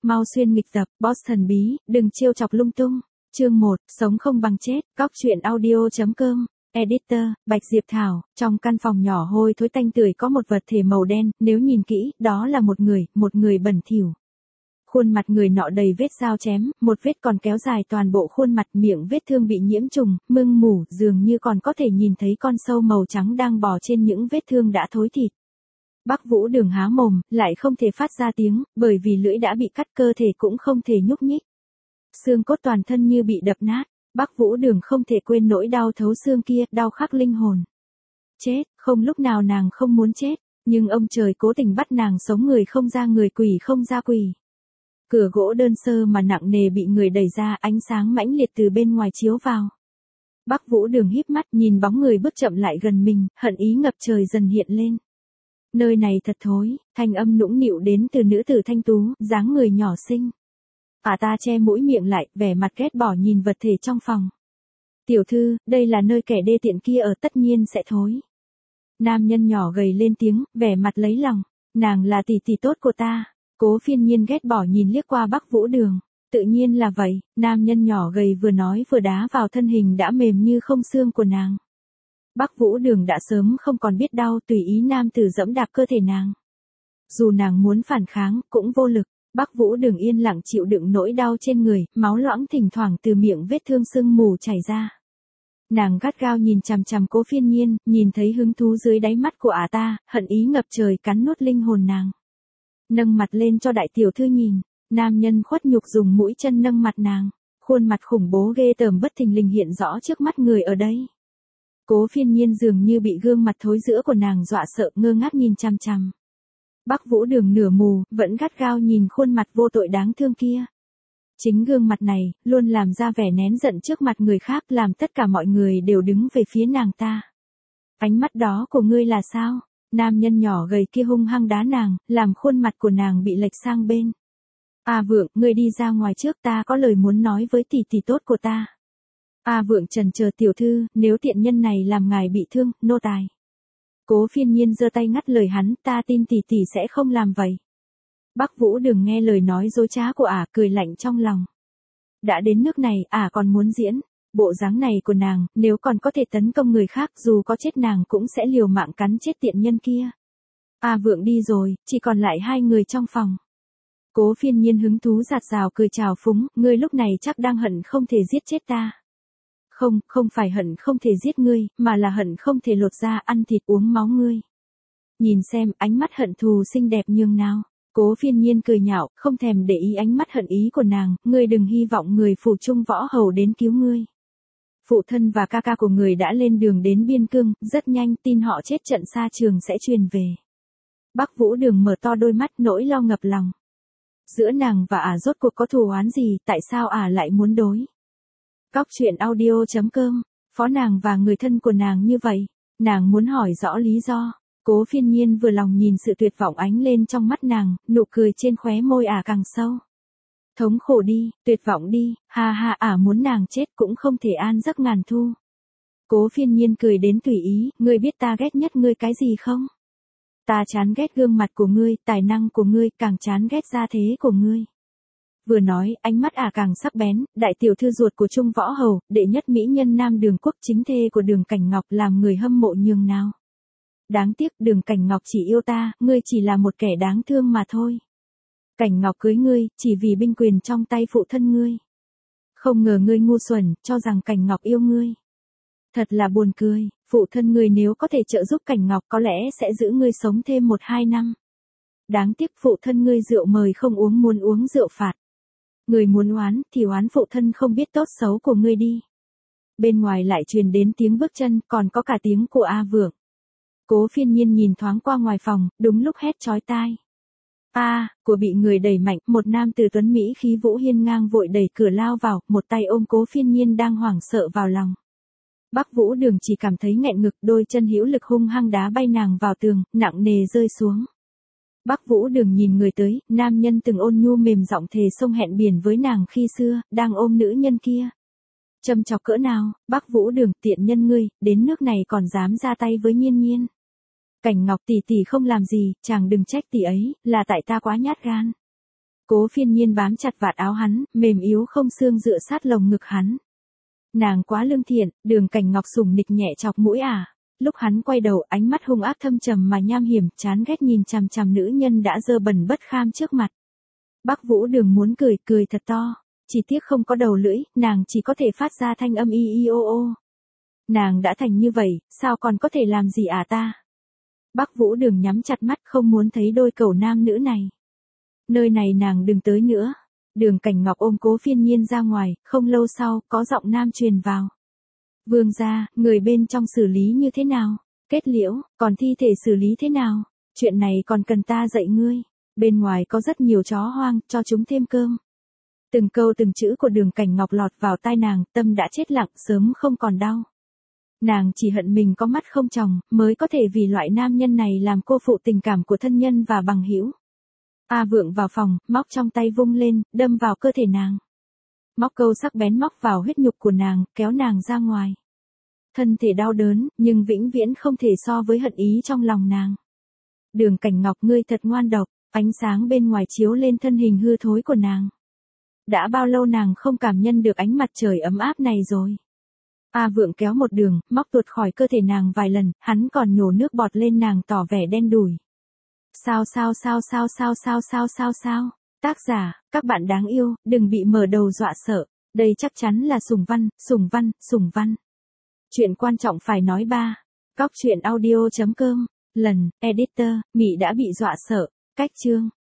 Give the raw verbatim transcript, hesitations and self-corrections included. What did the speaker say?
mau xuyên nghịch tập, boss thần bí, đừng trêu chọc lung tung. Chương một, sống không bằng chết, cóc truyện audio.com. Editor, Bạch Diệp Thảo, trong căn phòng nhỏ hôi thối tanh tưởi có một vật thể màu đen, nếu nhìn kỹ, đó là một người, một người bẩn thỉu. Khuôn mặt người nọ đầy vết dao chém, một vết còn kéo dài toàn bộ khuôn mặt, miệng vết thương bị nhiễm trùng, mưng mủ, dường như còn có thể nhìn thấy con sâu màu trắng đang bò trên những vết thương đã thối thịt. Bắc Vũ Đường há mồm, lại không thể phát ra tiếng, bởi vì lưỡi đã bị cắt, cơ thể cũng không thể nhúc nhích. Xương cốt toàn thân như bị đập nát, Bắc Vũ Đường không thể quên nỗi đau thấu xương kia, đau khắc linh hồn. Chết, không lúc nào nàng không muốn chết, nhưng ông trời cố tình bắt nàng sống, người không ra người, quỷ không ra quỷ. Cửa gỗ đơn sơ mà nặng nề bị người đẩy ra, ánh sáng mãnh liệt từ bên ngoài chiếu vào. Bắc Vũ Đường híp mắt nhìn bóng người bước chậm lại gần mình, hận ý ngập trời dần hiện lên. Nơi này thật thối, thanh âm nũng nịu đến từ nữ tử thanh tú, dáng người nhỏ xinh. À ta che mũi miệng lại, vẻ mặt ghét bỏ nhìn vật thể trong phòng. Tiểu thư, đây là nơi kẻ đê tiện kia ở, tất nhiên sẽ thối. Nam nhân nhỏ gầy lên tiếng, vẻ mặt lấy lòng. Nàng là tỷ tỷ tốt của ta. Cố Phiên Nhiên ghét bỏ nhìn liếc qua Bắc Vũ Đường. Tự nhiên là vậy, nam nhân nhỏ gầy vừa nói vừa đá vào thân hình đã mềm như không xương của nàng. Bắc Vũ Đường đã sớm không còn biết đau, tùy ý nam tử dẫm đạp cơ thể nàng. Dù nàng muốn phản kháng, cũng vô lực. Bắc Vũ Đường yên lặng chịu đựng nỗi đau trên người, máu loãng thỉnh thoảng từ miệng vết thương sưng mù chảy ra. Nàng gắt gao nhìn chằm chằm Cố Phiên Nhiên, nhìn thấy hứng thú dưới đáy mắt của ả ta, hận ý ngập trời cắn nuốt linh hồn nàng. Nâng mặt lên cho đại tiểu thư nhìn, nam nhân khuất nhục dùng mũi chân nâng mặt nàng, khuôn mặt khủng bố ghê tởm bất thình lình hiện rõ trước mắt người ở đây. Cố Phiên Nhiên dường như bị gương mặt thối rữa của nàng dọa sợ, ngơ ngác nhìn chằm chằm. Bắc Vũ Đường nửa mù, vẫn gắt gao nhìn khuôn mặt vô tội đáng thương kia. Chính gương mặt này, luôn làm ra vẻ nén giận trước mặt người khác, làm tất cả mọi người đều đứng về phía nàng ta. Ánh mắt đó của ngươi là sao? Nam nhân nhỏ gầy kia hung hăng đá nàng, làm khuôn mặt của nàng bị lệch sang bên. À Vượng, ngươi đi ra ngoài trước, ta có lời muốn nói với tỷ tỷ tốt của ta. À Vượng trần chờ, tiểu thư, nếu tiện nhân này làm ngài bị thương, nô tài. Cố Phiên Nhiên giơ tay ngắt lời hắn, ta tin tỷ tỷ sẽ không làm vậy. Bắc Vũ Đường nghe lời nói dối trá của ả, cười lạnh trong lòng. Đã đến nước này, ả còn muốn diễn. Bộ dáng này của nàng, nếu còn có thể tấn công người khác, dù có chết nàng cũng sẽ liều mạng cắn chết tiện nhân kia. À Vượng đi rồi, chỉ còn lại hai người trong phòng. Cố Phiên Nhiên hứng thú giạt rào cười chào phúng, ngươi lúc này chắc đang hận không thể giết chết ta. Không, không phải hận không thể giết ngươi, mà là hận không thể lột da ăn thịt uống máu ngươi. Nhìn xem, ánh mắt hận thù xinh đẹp nhường nào. Cố Phiên Nhiên cười nhạo, không thèm để ý ánh mắt hận ý của nàng, ngươi đừng hy vọng người phủ trung võ hầu đến cứu ngươi. Phụ thân và ca ca của người đã lên đường đến biên cương, rất nhanh tin họ chết trận xa trường sẽ truyền về. Bắc Vũ Đường mở to đôi mắt, nỗi lo ngập lòng. Giữa nàng và ả rốt cuộc có thù oán gì, tại sao ả lại muốn đối? Cóc truyện audio.com, phó nàng và người thân của nàng như vậy, nàng muốn hỏi rõ lý do. Cố Phiên Nhiên vừa lòng nhìn sự tuyệt vọng ánh lên trong mắt nàng, nụ cười trên khóe môi ả càng sâu. Thống khổ đi, tuyệt vọng đi, ha ha, ả muốn nàng chết cũng không thể an giấc ngàn thu. Cố Phiên Nhiên cười đến tùy ý, ngươi biết ta ghét nhất ngươi cái gì không? Ta chán ghét gương mặt của ngươi, tài năng của ngươi, càng chán ghét gia thế của ngươi. Vừa nói, ánh mắt ả càng sắc bén, đại tiểu thư ruột của Trung Võ Hầu, đệ nhất mỹ nhân Nam Đường Quốc, chính thê của Đường Cảnh Ngọc, làm người hâm mộ nhường nào. Đáng tiếc Đường Cảnh Ngọc chỉ yêu ta, ngươi chỉ là một kẻ đáng thương mà thôi. Cảnh Ngọc cưới ngươi, chỉ vì binh quyền trong tay phụ thân ngươi. Không ngờ ngươi ngu xuẩn, cho rằng Cảnh Ngọc yêu ngươi. Thật là buồn cười, phụ thân ngươi nếu có thể trợ giúp Cảnh Ngọc có lẽ sẽ giữ ngươi sống thêm một hai năm. Đáng tiếc phụ thân ngươi rượu mời không uống, muốn uống rượu phạt. Ngươi muốn oán, thì oán phụ thân không biết tốt xấu của ngươi đi. Bên ngoài lại truyền đến tiếng bước chân, còn có cả tiếng của A Vượng. Cố Phiên Nhiên nhìn thoáng qua ngoài phòng, đúng lúc hét chói tai. A, à, của bị người đẩy mạnh, một nam tử tuấn Mỹ khí vũ hiên ngang vội đẩy cửa lao vào, một tay ôm Cố Phiên Nhiên đang hoảng sợ vào lòng. Bắc Vũ Đường chỉ cảm thấy nghẹn ngực, đôi chân hữu lực hung hăng đá bay nàng vào tường, nặng nề rơi xuống. Bắc Vũ Đường nhìn người tới, nam nhân từng ôn nhu mềm giọng thề sông hẹn biển với nàng khi xưa, đang ôm nữ nhân kia. Châm chọc cỡ nào, Bắc Vũ Đường, tiện nhân ngươi, đến nước này còn dám ra tay với Nhiên Nhiên. Cảnh Ngọc tỷ tỷ không làm gì, chàng đừng trách tỷ ấy, là tại ta quá nhát gan. Cố Phiên Nhiên bám chặt vạt áo hắn, mềm yếu không xương dựa sát lồng ngực hắn. Nàng quá lương thiện, Đường Cảnh Ngọc sủng nịch nhẹ chọc mũi à. Lúc hắn quay đầu, ánh mắt hung ác thâm trầm mà nham hiểm, chán ghét nhìn chằm chằm nữ nhân đã dơ bẩn bất kham trước mặt. Bắc Vũ Đường muốn cười, cười thật to. Chỉ tiếc không có đầu lưỡi, nàng chỉ có thể phát ra thanh âm y y ô ô. Nàng đã thành như vậy, sao còn có thể làm gì à ta? Bắc Vũ Đường nhắm chặt mắt không muốn thấy đôi cẩu nam nữ này. Nơi này nàng đừng tới nữa. Đường Cảnh Ngọc ôm Cố Phiên Nhiên ra ngoài, không lâu sau, có giọng nam truyền vào. Vương gia, người bên trong xử lý như thế nào? Kết liễu, còn thi thể xử lý thế nào? Chuyện này còn cần ta dạy ngươi. Bên ngoài có rất nhiều chó hoang, cho chúng thêm cơm. Từng câu từng chữ của Đường Cảnh Ngọc lọt vào tai nàng, tâm đã chết lặng, sớm không còn đau. Nàng chỉ hận mình có mắt không tròng, mới có thể vì loại nam nhân này làm cô phụ tình cảm của thân nhân và bằng hữu. A Vượng vào phòng, móc trong tay vung lên, đâm vào cơ thể nàng. Móc câu sắc bén móc vào huyết nhục của nàng, kéo nàng ra ngoài. Thân thể đau đớn, nhưng vĩnh viễn không thể so với hận ý trong lòng nàng. Đường Cảnh Ngọc, ngươi thật ngoan độc, ánh sáng bên ngoài chiếu lên thân hình hư thối của nàng. Đã bao lâu nàng không cảm nhận được ánh mặt trời ấm áp này rồi. A Vượng kéo một đường, móc tuột khỏi cơ thể nàng vài lần, hắn còn nhổ nước bọt lên nàng tỏ vẻ đen đủi. Sao sao sao sao sao sao sao sao sao, tác giả, các bạn đáng yêu, đừng bị mở đầu dọa sợ, đây chắc chắn là Sùng Văn, Sùng Văn, Sùng Văn. Chuyện quan trọng phải nói ba. Cóc truyện audio chấm com, lần, editor, Mị đã bị dọa sợ, cách chương.